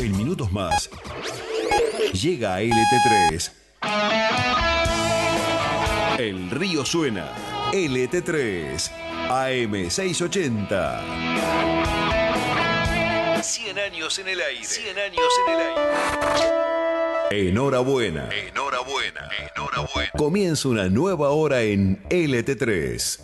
En minutos más, llega a LT3. El río suena. LT3. AM680. 100 años en el aire. 100 años en el aire. Enhorabuena. Enhorabuena. Enhorabuena. Comienza una nueva hora en LT3.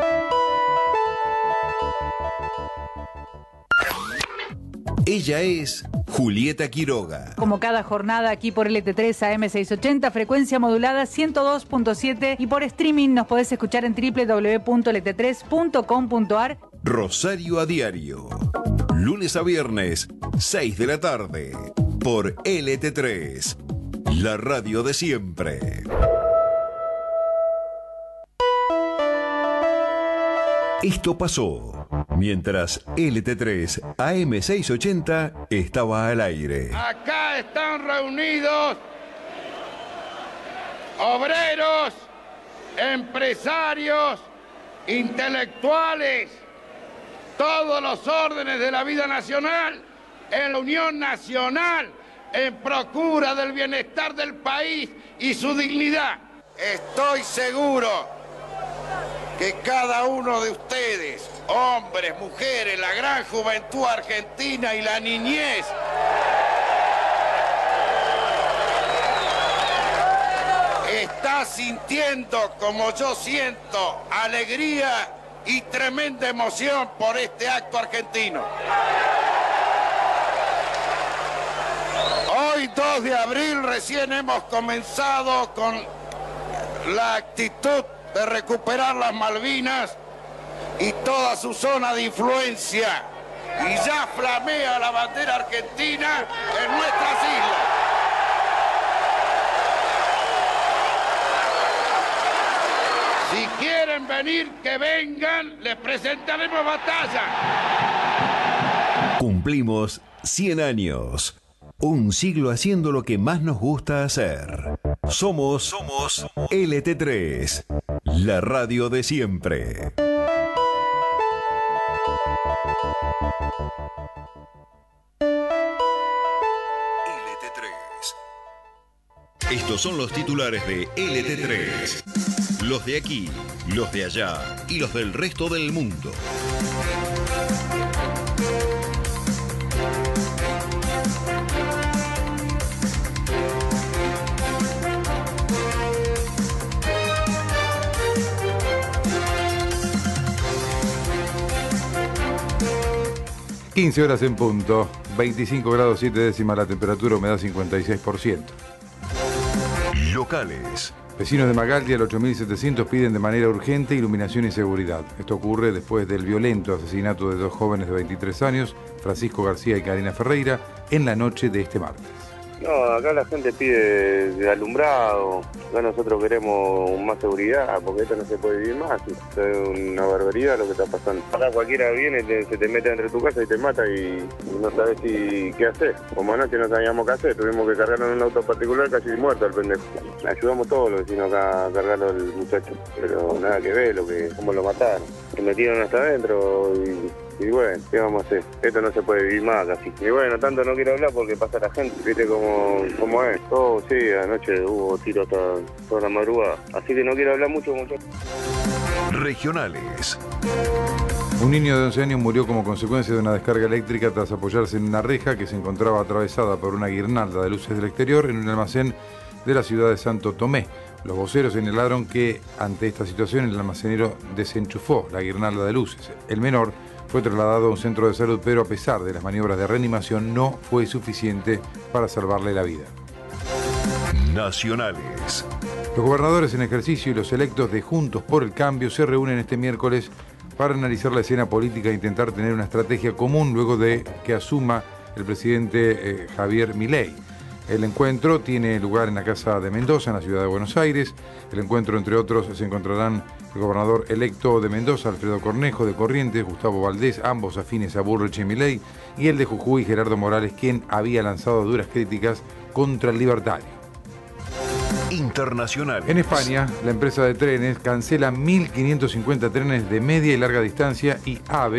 Ella es Julieta Quiroga. Como cada jornada aquí por LT3 AM680, frecuencia modulada 102.7 y por streaming nos podés escuchar en www.lt3.com.ar. Rosario a diario. Lunes a viernes, 6 de la tarde. Por LT3. La radio de siempre. Esto pasó mientras LT3 AM680 estaba al aire. Acá están reunidos obreros, empresarios, intelectuales, todos los órdenes de la vida nacional, en la Unión Nacional, en procura del bienestar del país y su dignidad. Estoy seguro que cada uno de ustedes, hombres, mujeres, la gran juventud argentina y la niñez, está sintiendo, como yo siento, alegría y tremenda emoción por este acto argentino. Hoy, 2 de abril, recién hemos comenzado con la actitud de recuperar las Malvinas y toda su zona de influencia, y ya flamea la bandera argentina en nuestras islas. Si quieren venir, que vengan, les presentaremos batalla. Cumplimos 100 años. Un siglo haciendo lo que más nos gusta hacer. Somos LT3, la radio de siempre. LT3. Estos son los titulares de LT3. Los de aquí, los de allá y los del resto del mundo. ...15 horas en punto, 25 grados 7 décimas la temperatura, humedad 56%. Locales. Vecinos de Magaldi al 8700 piden de manera urgente iluminación y seguridad. Esto ocurre después del violento asesinato de 2 jóvenes de 23 años, Francisco García y Karina Ferreira, en la noche de este martes. No, acá la gente pide de alumbrado, acá nosotros queremos más seguridad, porque esto no se puede vivir más, esto es una barbaridad lo que está pasando. Acá cualquiera viene, se te mete dentro de tu casa y te mata y no sabes qué hacer. Como anoche no sabíamos qué hacer, tuvimos que cargarlo en un auto particular casi muerto al pendejo. Ayudamos todos los vecinos acá a cargarlo al muchacho, pero nada que ver cómo lo mataron. Se metieron hasta adentro y bueno, ¿qué vamos a hacer? Esto no se puede vivir más casi. Y bueno, tanto no quiero hablar porque pasa la gente, viste cómo es. Oh, sí, anoche hubo tiros hasta toda la madrugada. Así que no quiero hablar mucho. Regionales. Un niño de 11 años murió como consecuencia de una descarga eléctrica tras apoyarse en una reja que se encontraba atravesada por una guirnalda de luces del exterior en un almacén de la ciudad de Santo Tomé. Los voceros señalaron que ante esta situación el almacenero desenchufó la guirnalda de luces. El menor fue trasladado a un centro de salud, pero a pesar de las maniobras de reanimación no fue suficiente para salvarle la vida. Nacionales. Los gobernadores en ejercicio y los electos de Juntos por el Cambio se reúnen este miércoles para analizar la escena política e intentar tener una estrategia común luego de que asuma el presidente Javier Milei. El encuentro tiene lugar en la Casa de Mendoza, en la ciudad de Buenos Aires. El encuentro, entre otros, se encontrarán el gobernador electo de Mendoza, Alfredo Cornejo, de Corrientes, Gustavo Valdés, ambos afines a Bullrich y Milei, y el de Jujuy, Gerardo Morales, quien había lanzado duras críticas contra el libertario. Internacionales. En España, la empresa de trenes cancela 1.550 trenes de media y larga distancia y AVE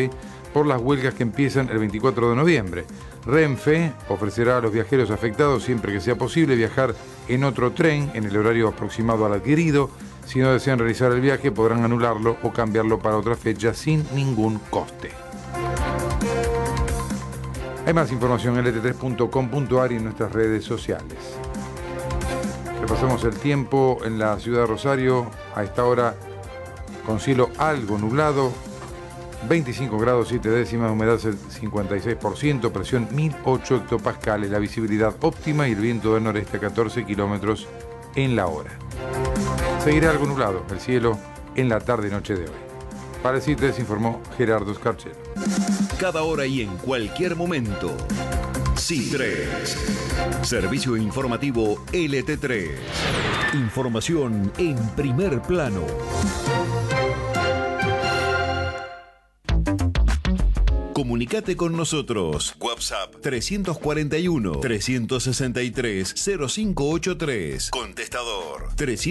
por las huelgas que empiezan el 24 de noviembre. Renfe ofrecerá a los viajeros afectados, siempre que sea posible, viajar en otro tren en el horario aproximado al adquirido. Si no desean realizar el viaje, podrán anularlo o cambiarlo para otra fecha sin ningún coste. Hay más información en lt3.com.ar y en nuestras redes sociales. Repasamos el tiempo en la ciudad de Rosario. A esta hora, con cielo algo nublado, 25 grados 7 décimas, humedad 56%, presión 1008 hectopascales, la visibilidad óptima y el viento del noreste a 14 kilómetros en la hora. Seguirá algo nublado el cielo en la tarde y noche de hoy. Para el CITES informó Gerardo Scarchero. Cada hora y en cualquier momento. C3. Servicio informativo LT3. Información en primer plano. Comunicate con nosotros. WhatsApp 341-363-0583. Contestador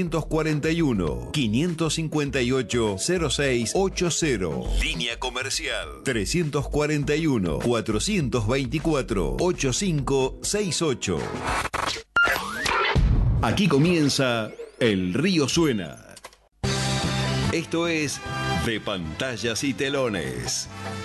341-558-0680. Línea comercial 341-424-8568. Aquí comienza El Río Suena. Esto es De Pantallas y Telones.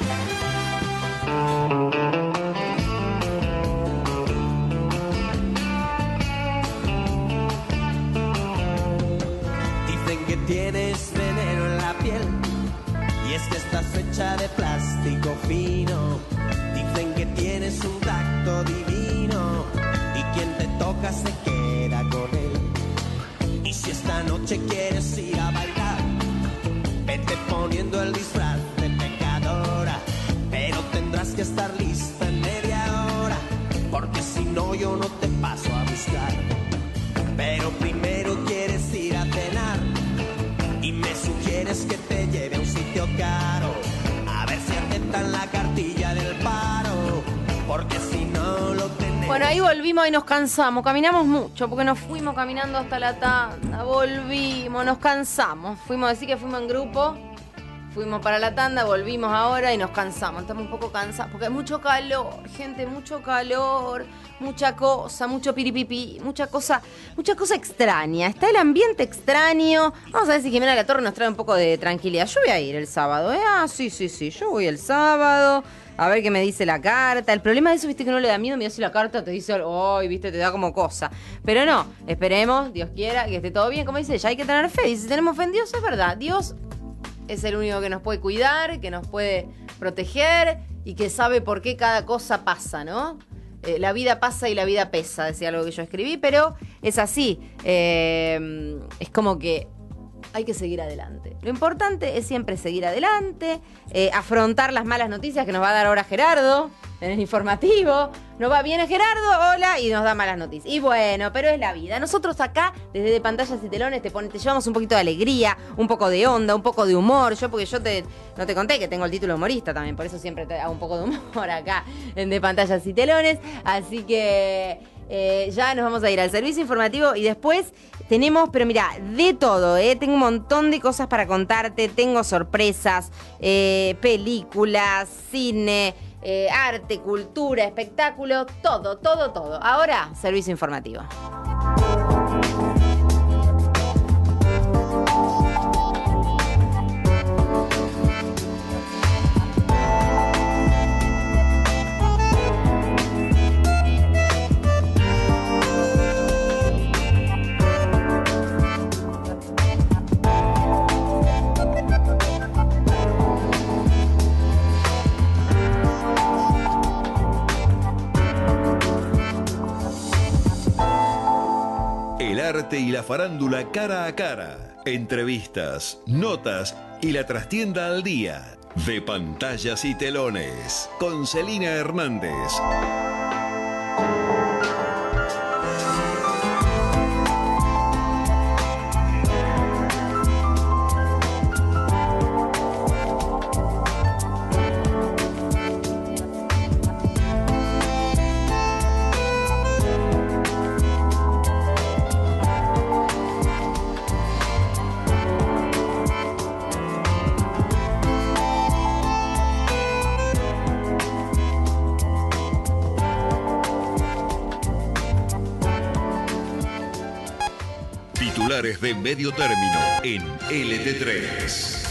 Tienes veneno en la piel y es que estás hecha de plástico fino. Dicen que tienes un tacto divino y quien te toca se queda con él. Y si esta noche quieres ir a bailar, vete poniendo el disfraz de pecadora, pero tendrás que estar lista en media hora, porque si no yo no te paso a buscar. Pero primero quieres ir a cenar y me sugieres que te lleve a un sitio caro, a ver si aceptan la cartilla del paro, porque si no lo tenemos. Bueno, ahí volvimos y nos cansamos, caminamos mucho, porque nos fuimos caminando hasta la tanda, volvimos, nos cansamos, fuimos a decir que fuimos en grupo, fuimos para la tanda, volvimos ahora y nos cansamos, estamos un poco cansados, porque hay mucho calor, gente, mucho calor, mucha cosa, mucho piripipi, mucha cosa extraña, está el ambiente extraño. Vamos a ver si Jimena La Torre nos trae un poco de tranquilidad. Yo voy a ir el sábado, sí, yo voy el sábado, a ver qué me dice la carta. El problema de eso, viste, que no le da miedo, mira si la carta te dice, viste, te da como cosa. Pero no, esperemos, Dios quiera, que esté todo bien, como dice ella, hay que tener fe, y si tenemos fe en Dios, es verdad, Dios es el único que nos puede cuidar, que nos puede proteger y que sabe por qué cada cosa pasa, ¿no? La vida pasa y la vida pesa, decía algo que yo escribí, pero es así. Es como que hay que seguir adelante. Lo importante es siempre seguir adelante, afrontar las malas noticias que nos va a dar ahora Gerardo en el informativo. Nos va bien a Gerardo, hola, y nos da malas noticias. Y bueno, pero es la vida. Nosotros acá, desde De Pantallas y Telones, te llevamos un poquito de alegría, un poco de onda, un poco de humor. Porque yo no te conté que tengo el título humorista también, por eso siempre te hago un poco de humor acá en De Pantallas y Telones. Así que ya nos vamos a ir al servicio informativo y después tenemos, pero mira, de todo, tengo un montón de cosas para contarte, tengo sorpresas, películas, cine, arte, cultura, espectáculo, todo. Ahora, servicio informativo. El arte y la farándula cara a cara. Entrevistas, notas y la trastienda al día. De Pantallas y Telones. Con Celina Hernández. espectaculares de medio término en LT3.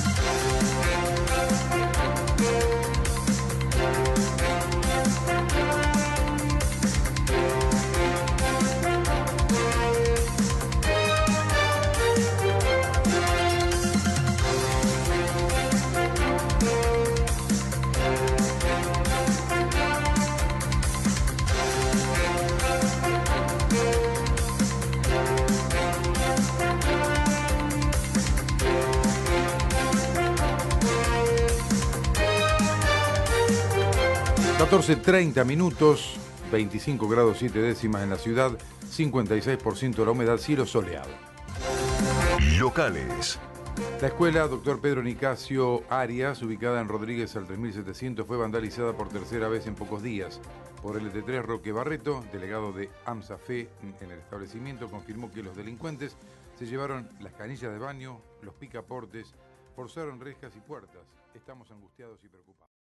(14:30), 25 grados 7 décimas en la ciudad, 56% la humedad, cielo soleado. Locales. La escuela Dr. Pedro Nicasio Arias, ubicada en Rodríguez al 3700, fue vandalizada por tercera vez en pocos días. Por LT3, Roque Barreto, delegado de AMSAFE en el establecimiento, confirmó que los delincuentes se llevaron las canillas de baño, los picaportes, forzaron rejas y puertas. Estamos angustiados y preocupados.